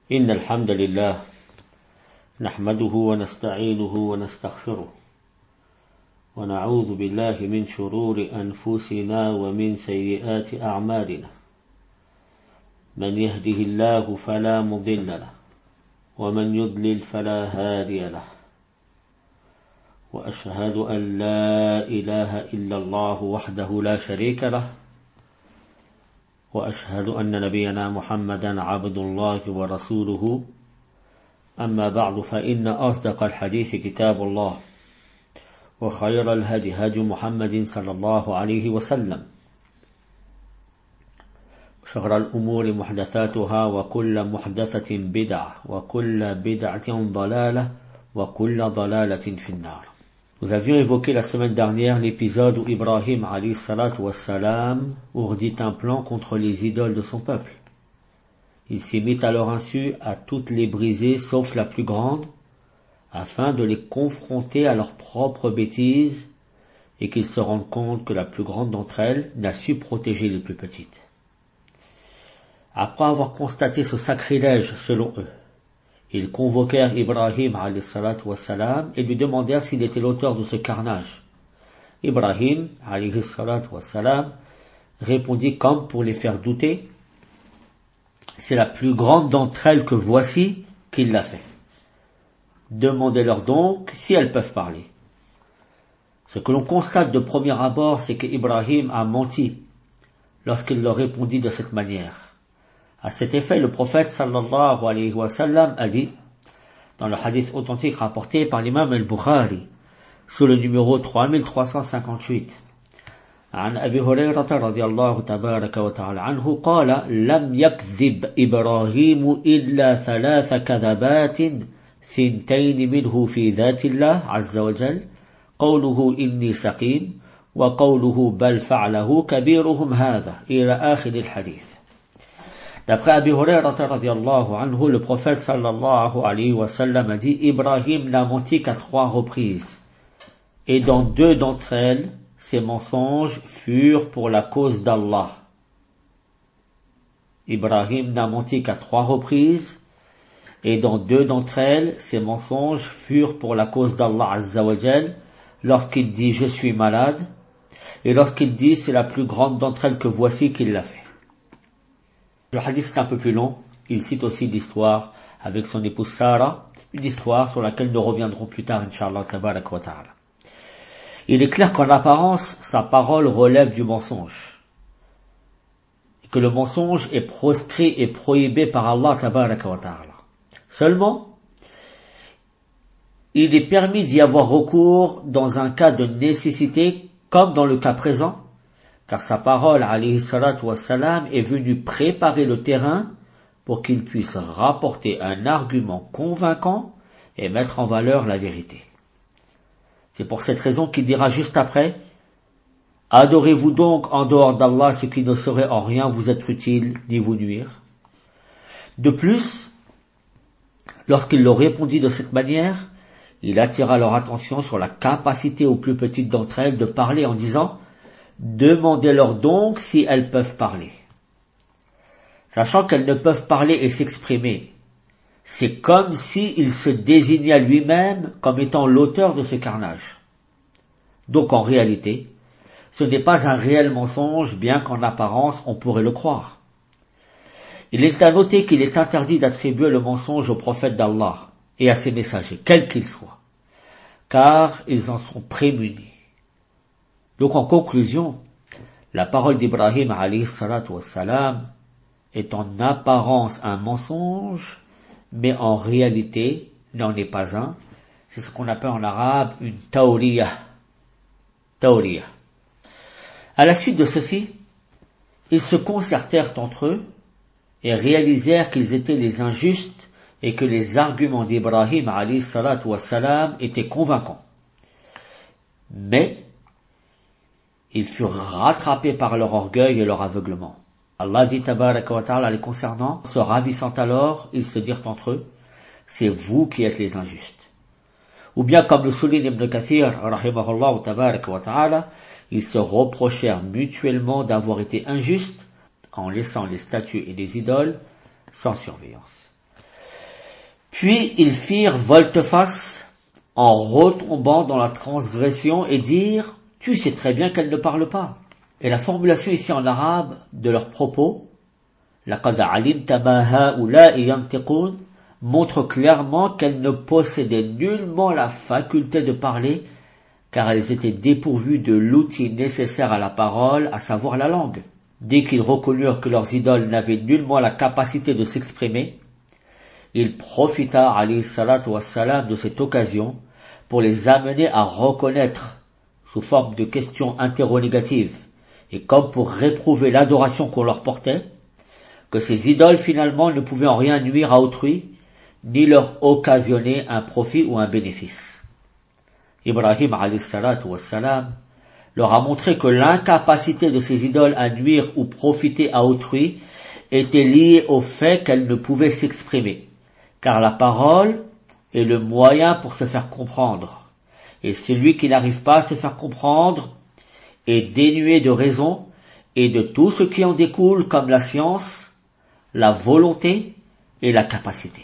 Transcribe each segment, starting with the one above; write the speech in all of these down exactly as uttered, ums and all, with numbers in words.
إن الحمد لله نحمده ونستعينه ونستغفره ونعوذ بالله من شرور أنفسنا ومن سيئات أعمالنا من يهده الله فلا مضل له ومن يضلل فلا هادي له وأشهد أن لا إله إلا الله وحده لا شريك له وأشهد أن نبينا محمدا عبد الله ورسوله أما بعد فإن أصدق الحديث كتاب الله وخير الهدي هدي محمد صلى الله عليه وسلم وشر الأمور محدثاتها وكل محدثة بدعة وكل بدعة ضلالة وكل ضلالة في النار. Nous avions évoqué la semaine dernière l'épisode où Ibrahim alayhi salatu wassalam ourdit un plan contre les idoles de son peuple. Il s'y mit à leur insu à toutes les briser sauf la plus grande, afin de les confronter à leurs propres bêtises et qu'ils se rendent compte que la plus grande d'entre elles n'a su protéger les plus petites. Après avoir constaté ce sacrilège selon eux, ils convoquèrent Ibrahim alayhi salatu wassalam et lui demandèrent s'il était l'auteur de ce carnage. Ibrahim alayhi salatu wassalam répondit comme pour les faire douter: c'est la plus grande d'entre elles que voici qui l'a fait. Demandez-leur donc si elles peuvent parler. Ce que l'on constate de premier abord, c'est qu'Ibrahim a menti lorsqu'il leur répondit de cette manière. À cet effet, le prophète sallallahu alayhi wa sallam a dit, dans le hadith authentique rapporté par l'imam al-Bukhari, sous le numéro trois mille trois cent cinquante-huit, عن أبي هريرة رضي الله تبارك وتعالى عنه قال لم يكذب إبراهيم إلا ثلاث كذبات ثنتين منه في ذات الله عز وجل قوله إني سقيم وقوله بل فعله كبيرهم هذا إلى آخر الحديث. D'après Abi Hurayrata radiyallahu anhu, le prophète sallallahu alayhi wa sallam a dit: Ibrahim n'a menti qu'à trois reprises, et dans deux d'entre elles, ses mensonges furent pour la cause d'Allah. Ibrahim n'a menti qu'à trois reprises, et dans deux d'entre elles, ses mensonges furent pour la cause d'Allah azza wa jal, lorsqu'il dit je suis malade, et lorsqu'il dit c'est la plus grande d'entre elles que voici qu'il l'a fait. Le hadith est un peu plus long, il cite aussi l'histoire avec son épouse Sarah, une histoire sur laquelle nous reviendrons plus tard, Inch'Allah tabarak wa ta'ala. Il est clair qu'en apparence, sa parole relève du mensonge, et que le mensonge est proscrit et prohibé par Allah tabarak wa ta'ala. Seulement, il est permis d'y avoir recours dans un cas de nécessité, comme dans le cas présent, car sa parole, alayhi salatu wassalam, est venue préparer le terrain pour qu'il puisse rapporter un argument convaincant et mettre en valeur la vérité. C'est pour cette raison qu'il dira juste après: adorez-vous donc en dehors d'Allah ce qui ne saurait en rien vous être utile ni vous nuire. De plus, lorsqu'il leur répondit de cette manière, il attira leur attention sur la capacité aux plus petites d'entre elles de parler en disant: demandez-leur donc si elles peuvent parler. Sachant qu'elles ne peuvent parler et s'exprimer, c'est comme s'il se désignait lui-même comme étant l'auteur de ce carnage. Donc en réalité, ce n'est pas un réel mensonge, bien qu'en apparence on pourrait le croire. Il est à noter qu'il est interdit d'attribuer le mensonge aux prophètes d'Allah et à ses messagers, quels qu'ils soient, car ils en sont prémunis. Donc en conclusion, la parole d'Ibrahim alayhi salatu wassalam est en apparence un mensonge, mais en réalité n'en est pas un. C'est ce qu'on appelle en arabe une tawriyah. Tawriyah. À la suite de ceci, ils se concertèrent entre eux et réalisèrent qu'ils étaient les injustes et que les arguments d'Ibrahim alayhi salatu wassalam étaient convaincants. Mais ils furent rattrapés par leur orgueil et leur aveuglement. Allah dit tabaraka wa ta'ala les concernant: se ravissant alors, ils se dirent entre eux: c'est vous qui êtes les injustes. Ou bien, comme le souligne Ibn Kathir, rahimahullah tabaraka wa ta'ala, ils se reprochèrent mutuellement d'avoir été injustes en laissant les statues et les idoles sans surveillance. Puis ils firent volte-face en retombant dans la transgression et dirent « Tu sais très bien qu'elle ne parle pas ». Et la formulation ici en arabe de leurs propos, « Laqad alimta ma haula'i yantiqun » montre clairement qu'elles ne possédaient nullement la faculté de parler, car elles étaient dépourvues de l'outil nécessaire à la parole, à savoir la langue. Dès qu'ils reconnurent que leurs idoles n'avaient nullement la capacité de s'exprimer, il profita, alayhi salatu wassalam, de cette occasion pour les amener à reconnaître, sous forme de questions interrogatives, et comme pour réprouver l'adoration qu'on leur portait, que ces idoles finalement ne pouvaient en rien nuire à autrui, ni leur occasionner un profit ou un bénéfice. Ibrahim alayhi salatu wassalam leur a montré que l'incapacité de ces idoles à nuire ou profiter à autrui était liée au fait qu'elles ne pouvaient s'exprimer, car la parole est le moyen pour se faire comprendre, et celui qui n'arrive pas à se faire comprendre est dénué de raison et de tout ce qui en découle comme la science, la volonté et la capacité.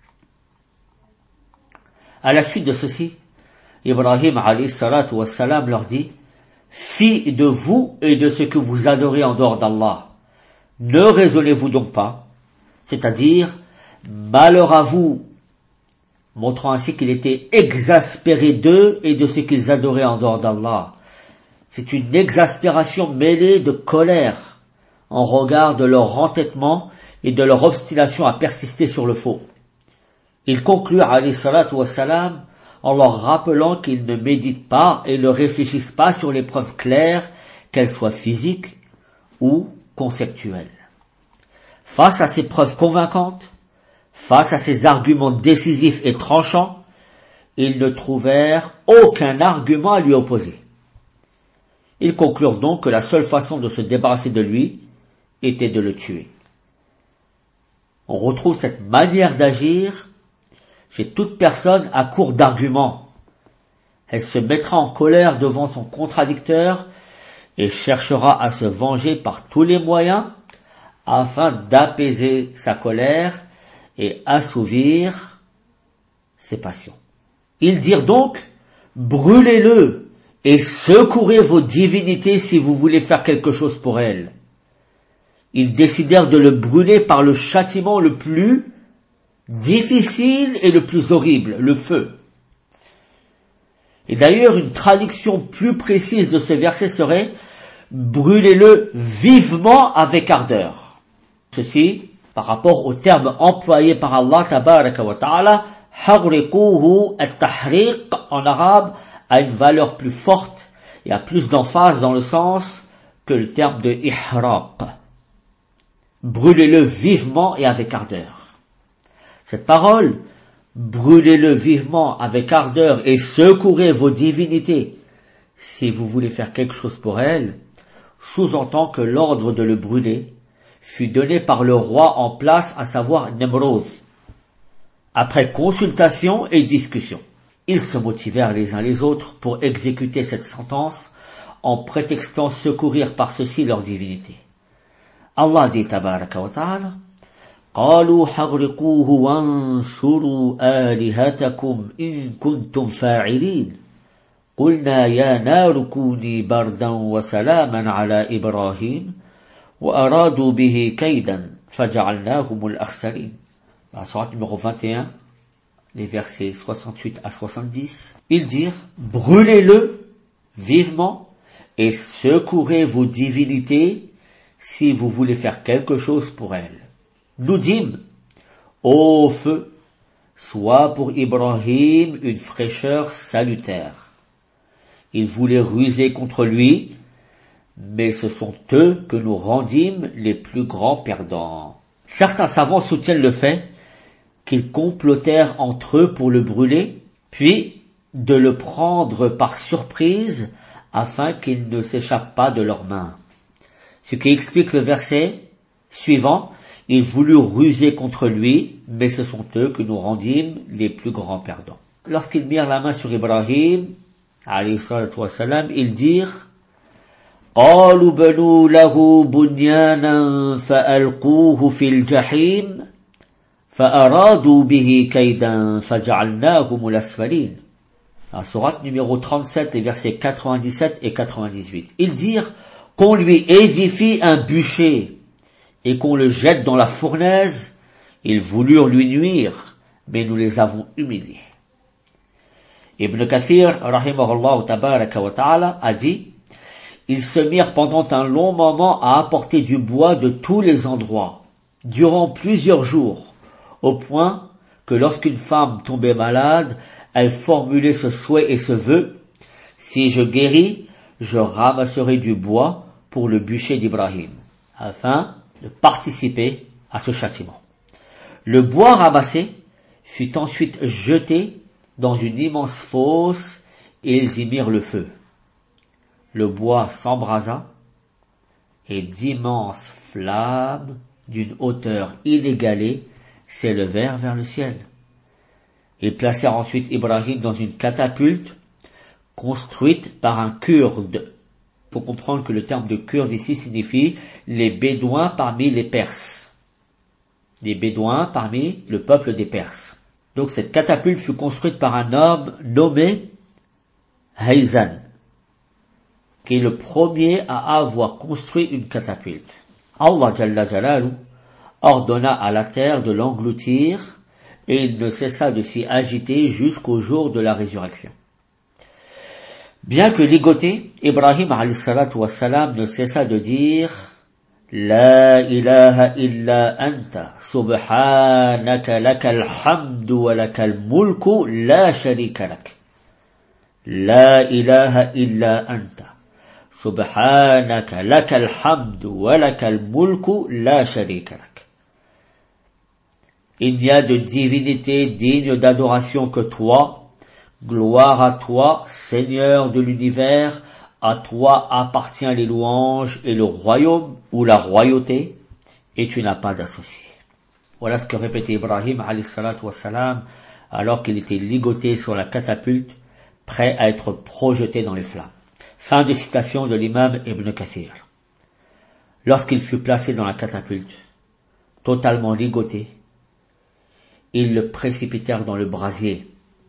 À la suite de ceci, Ibrahim alayhi salatu wassalam leur dit « Fi de vous et de ce que vous adorez en dehors d'Allah, ne raisonnez-vous donc pas, c'est-à-dire malheur à vous », montrant ainsi qu'il était exaspéré d'eux et de ce qu'ils adoraient en dehors d'Allah. C'est une exaspération mêlée de colère en regard de leur entêtement et de leur obstination à persister sur le faux. Il conclut alayhi salatu wassalam en leur rappelant qu'ils ne méditent pas et ne réfléchissent pas sur les preuves claires, qu'elles soient physiques ou conceptuelles. Face à ces preuves convaincantes, face à ces arguments décisifs et tranchants, ils ne trouvèrent aucun argument à lui opposer. Ils conclurent donc que la seule façon de se débarrasser de lui était de le tuer. On retrouve cette manière d'agir chez toute personne à court d'arguments. Elle se mettra en colère devant son contradicteur et cherchera à se venger par tous les moyens afin d'apaiser sa colère et assouvir ses passions. Ils dirent donc, brûlez-le et secourez vos divinités si vous voulez faire quelque chose pour elles. Ils décidèrent de le brûler par le châtiment le plus difficile et le plus horrible, le feu. Et d'ailleurs, une traduction plus précise de ce verset serait « brûlez-le vivement avec ardeur ». Ceci, par rapport au terme employé par Allah tabaraka wa ta'ala, « harriquhu at-tahriq » en arabe, a une valeur plus forte et a plus d'emphase dans le sens que le terme de « ihraq ». Brûlez-le vivement et avec ardeur. Cette parole, brûlez-le vivement avec ardeur et secourez vos divinités si vous voulez faire quelque chose pour elles, sous-entend que l'ordre de le brûler fut donné par le roi en place, à savoir Nemrod. Après consultation et discussion, ils se motivèrent les uns les autres pour exécuter cette sentence en prétextant secourir par ceci leur divinité. Allah dit tabaraka wa ta'ala قالوا حرقوه وانصروا آلهتكم إن كنتم فاعلين قلنا يا نار كوني بردا وسلاما على إبراهيم وأرادوا به كيدا فجعلناهم الأخسرين. La sourate numéro vingt et un, les versets soixante-huit à soixante-dix, ils dirent brûlez-le vivement et secourez vos divinités si vous voulez faire quelque chose pour elles. Nous dîmes, ô feu, sois pour Ibrahim une fraîcheur salutaire. Ils voulaient ruser contre lui, mais ce sont eux que nous rendîmes les plus grands perdants. Certains savants soutiennent le fait qu'ils complotèrent entre eux pour le brûler, puis de le prendre par surprise afin qu'il ne s'échappe pas de leurs mains. Ce qui explique le verset suivant, ils voulurent ruser contre lui, mais ce sont eux que nous rendîmes les plus grands perdants. Lorsqu'ils mirent la main sur Ibrahim, alayhi salatu wassalam, ils dirent قالوا بنوا له بنيانا فألقوه في الجحيم فأرادوا به كيدا فجعلناهم الأسفلين. La sourate numéro trente-sept, les versets quatre-vingt-dix-sept et quatre-vingt-dix-huit. Ils dirent qu'on lui édifie un bûcher et qu'on le jette dans la fournaise. Ils voulurent lui nuire, mais nous les avons humiliés. Ibn Kathir, rahimahullah tabaraka wa ta'ala, a dit, ils se mirent pendant un long moment à apporter du bois de tous les endroits, durant plusieurs jours, au point que lorsqu'une femme tombait malade, elle formulait ce souhait et ce vœu, si je guéris, je ramasserai du bois pour le bûcher d'Ibrahim, afin de participer à ce châtiment. Le bois ramassé fut ensuite jeté dans une immense fosse et ils y mirent le feu. Le bois s'embrasa et d'immenses flammes d'une hauteur inégalée s'élevèrent vers le ciel. Ils placèrent ensuite Ibrahim dans une catapulte construite par un Kurde. Il faut comprendre que le terme de Kurde ici signifie les Bédouins parmi les Perses. Les Bédouins parmi le peuple des Perses. Donc cette catapulte fut construite par un homme nommé Hayzan, qui est le premier à avoir construit une catapulte. Allah Jalla Jalalu ordonna à la terre de l'engloutir et il ne cessa de s'y agiter jusqu'au jour de la résurrection. Bien que ligoté, Ibrahim alayhi salatu wassalam ne cessa de dire La ilaha illa anta subhanaka lakal hamdu wa lakal mulku la sharika lak. La ilaha illa anta subhanaka lakal hamdu wa lakal mulku la sharika lak. Il n'y a de divinité digne d'adoration que toi. Gloire à toi, Seigneur de l'univers. À toi appartient les louanges et le royaume ou la royauté, et tu n'as pas d'associé. Voilà ce que répétait Ibrahim alayhi salatu wassalam alors qu'il était ligoté sur la catapulte, prêt à être projeté dans les flammes. Fin de citation de l'imam Ibn Kathir. Lorsqu'il fut placé dans la catapulte, totalement ligoté, ils le précipitèrent dans le brasier.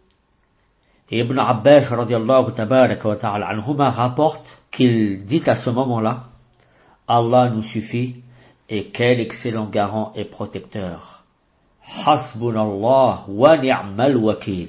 Et Ibn Abbas radiallahu tabaraka wa ta'ala anhuma rapporte qu'il dit à ce moment-là, Allah nous suffit et quel excellent garant et protecteur. Hasbunallah wa ni'mal wakil.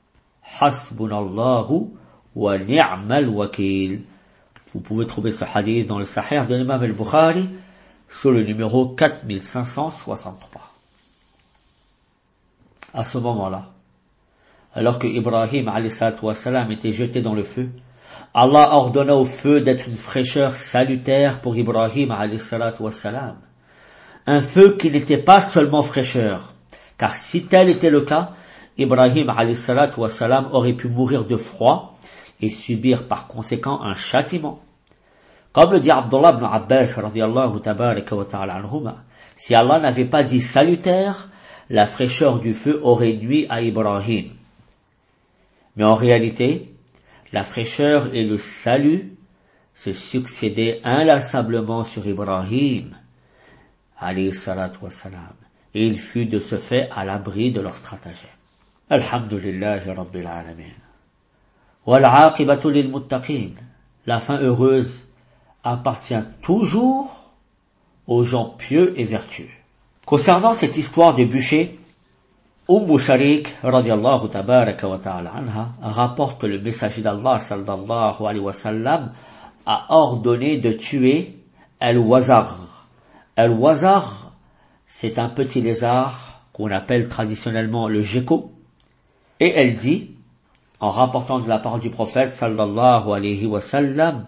Hasbunallahu wa ni'mal wakil. Vous pouvez trouver ce hadith dans le Sahih de l'imam al-Bukhari sur le numéro quatre mille cinq cent soixante-trois. À ce moment-là, alors que Ibrahim alayhi salatu wassalam était jeté dans le feu, Allah ordonna au feu d'être une fraîcheur salutaire pour Ibrahim alayhi salatu wassalam. Un feu qui n'était pas seulement fraîcheur, car si tel était le cas, Ibrahim alayhi salatu wassalam aurait pu mourir de froid et subir par conséquent un châtiment. Comme le dit Abdullah ibn Abbas radiyallahu tabaraka wa ta'ala anhuma, si Allah n'avait pas dit salutaire, la fraîcheur du feu aurait nui à Ibrahim. Mais en réalité, la fraîcheur et le salut se succédaient inlassablement sur Ibrahim, alayhi salatu wassalam, et il fut de ce fait à l'abri de leur stratagème. Alhamdulillahi rabbil alamin. Wal aqibatu lil muttaqin. La fin heureuse appartient toujours aux gens pieux et vertueux. Concernant cette histoire de bûcher, Umm Sharik, radiallahu tabaraka wa ta'ala anha, rapporte que le messager d'Allah, sallallahu alayhi wa sallam, a ordonné de tuer Al-Wazar. Al-Wazar, c'est un petit lézard qu'on appelle traditionnellement le gecko. Et elle dit, en rapportant de la parole du prophète, sallallahu alayhi wa sallam,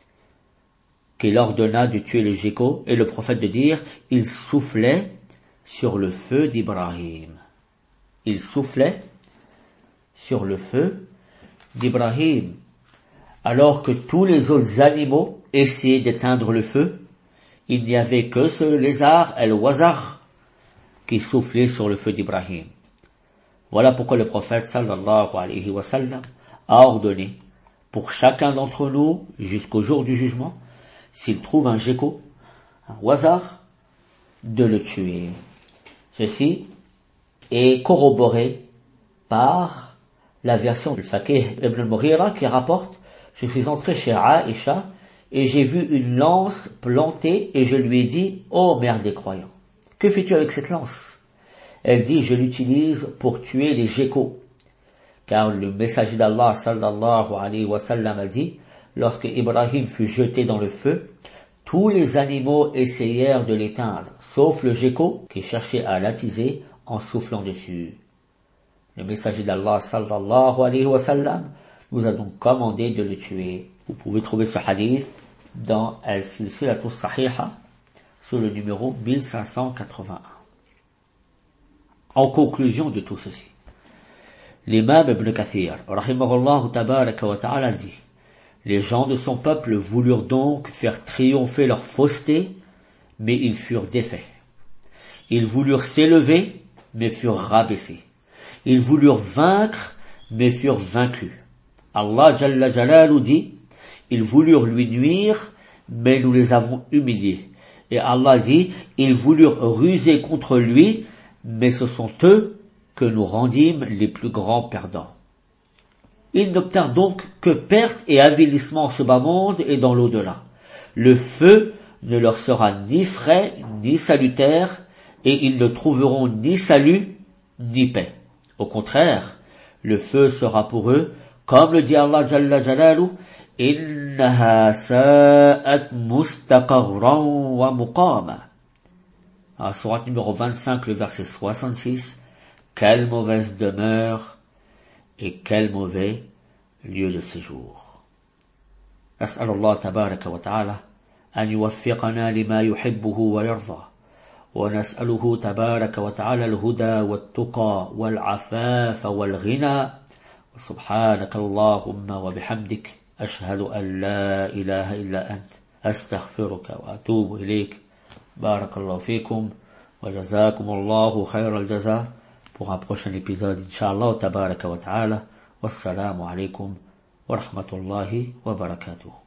qu'il ordonna de tuer le gecko, et le prophète de dire, il soufflait sur le feu d'Ibrahim. Il soufflait sur le feu d'Ibrahim, alors que tous les autres animaux essayaient d'éteindre le feu. Il n'y avait que ce lézard, Al-Wazar, qui soufflait sur le feu d'Ibrahim. Voilà pourquoi le prophète sallallahu alayhi wa sallam a ordonné pour chacun d'entre nous, jusqu'au jour du jugement, s'il trouve un gecko, un Wazar, de le tuer. Ceci est corroboré par la version du Faqih ibn al-Mughira qui rapporte « Je suis entré chez Aïcha et j'ai vu une lance plantée et je lui ai dit « Ô mère des croyants, que fais-tu avec cette lance ?» Elle dit « Je l'utilise pour tuer les geckos. » Car le messager d'Allah sallallahu alayhi wa sallam a dit « Lorsque Ibrahim fut jeté dans le feu, tous les animaux essayèrent de l'éteindre, sauf le gecko qui cherchait à l'attiser en soufflant dessus. » Le messager d'Allah sallallahu alayhi wa sallam nous a donc commandé de le tuer. Vous pouvez trouver ce hadith dans Al-Silsilatu Sahiha sous le numéro mille cinq cent quatre-vingt-un. En conclusion de tout ceci, l'imam Ibn Kathir, rahimahullah tabaraka wa ta'ala, dit: les gens de son peuple voulurent donc faire triompher leur fausseté, mais ils furent défaits. Ils voulurent s'élever, mais furent rabaissés. Ils voulurent vaincre, mais furent vaincus. Allah Jalla Jalalu dit: ils voulurent lui nuire, mais nous les avons humiliés. Et Allah dit: ils voulurent ruser contre lui, mais ce sont eux que nous rendîmes les plus grands perdants. Ils n'obtinrent donc que perte et avilissement en ce bas monde et dans l'au-delà. Le feu ne leur sera ni frais ni salutaire, et ils ne trouveront ni salut ni paix. Au contraire, le feu sera pour eux, comme le dit Allah Jalla Jalalu, « Innaha sa'at mustaqarran wa muqama » à sourate numéro vingt-cinq, le verset soixante-six, « Quelle mauvaise demeure et quel mauvais lieu de séjour. » أسأل الله تبارك وتعالى أن يوفقنا لما يحبه ويرضى، ونسأله تبارك وتعالى الهدى والتقى والعفاف والغنى. سبحانك اللهم وبحمدك أشهد أن لا إله إلا أنت أستغفرك وأتوب إليك. بارك الله فيكم وجزاكم الله خير الجزاء. Pour un prochain épisode, Inch'Allah tabaraka wa ta'ala. Wassalamu alaikum wa rahmatullahi wa barakatuh.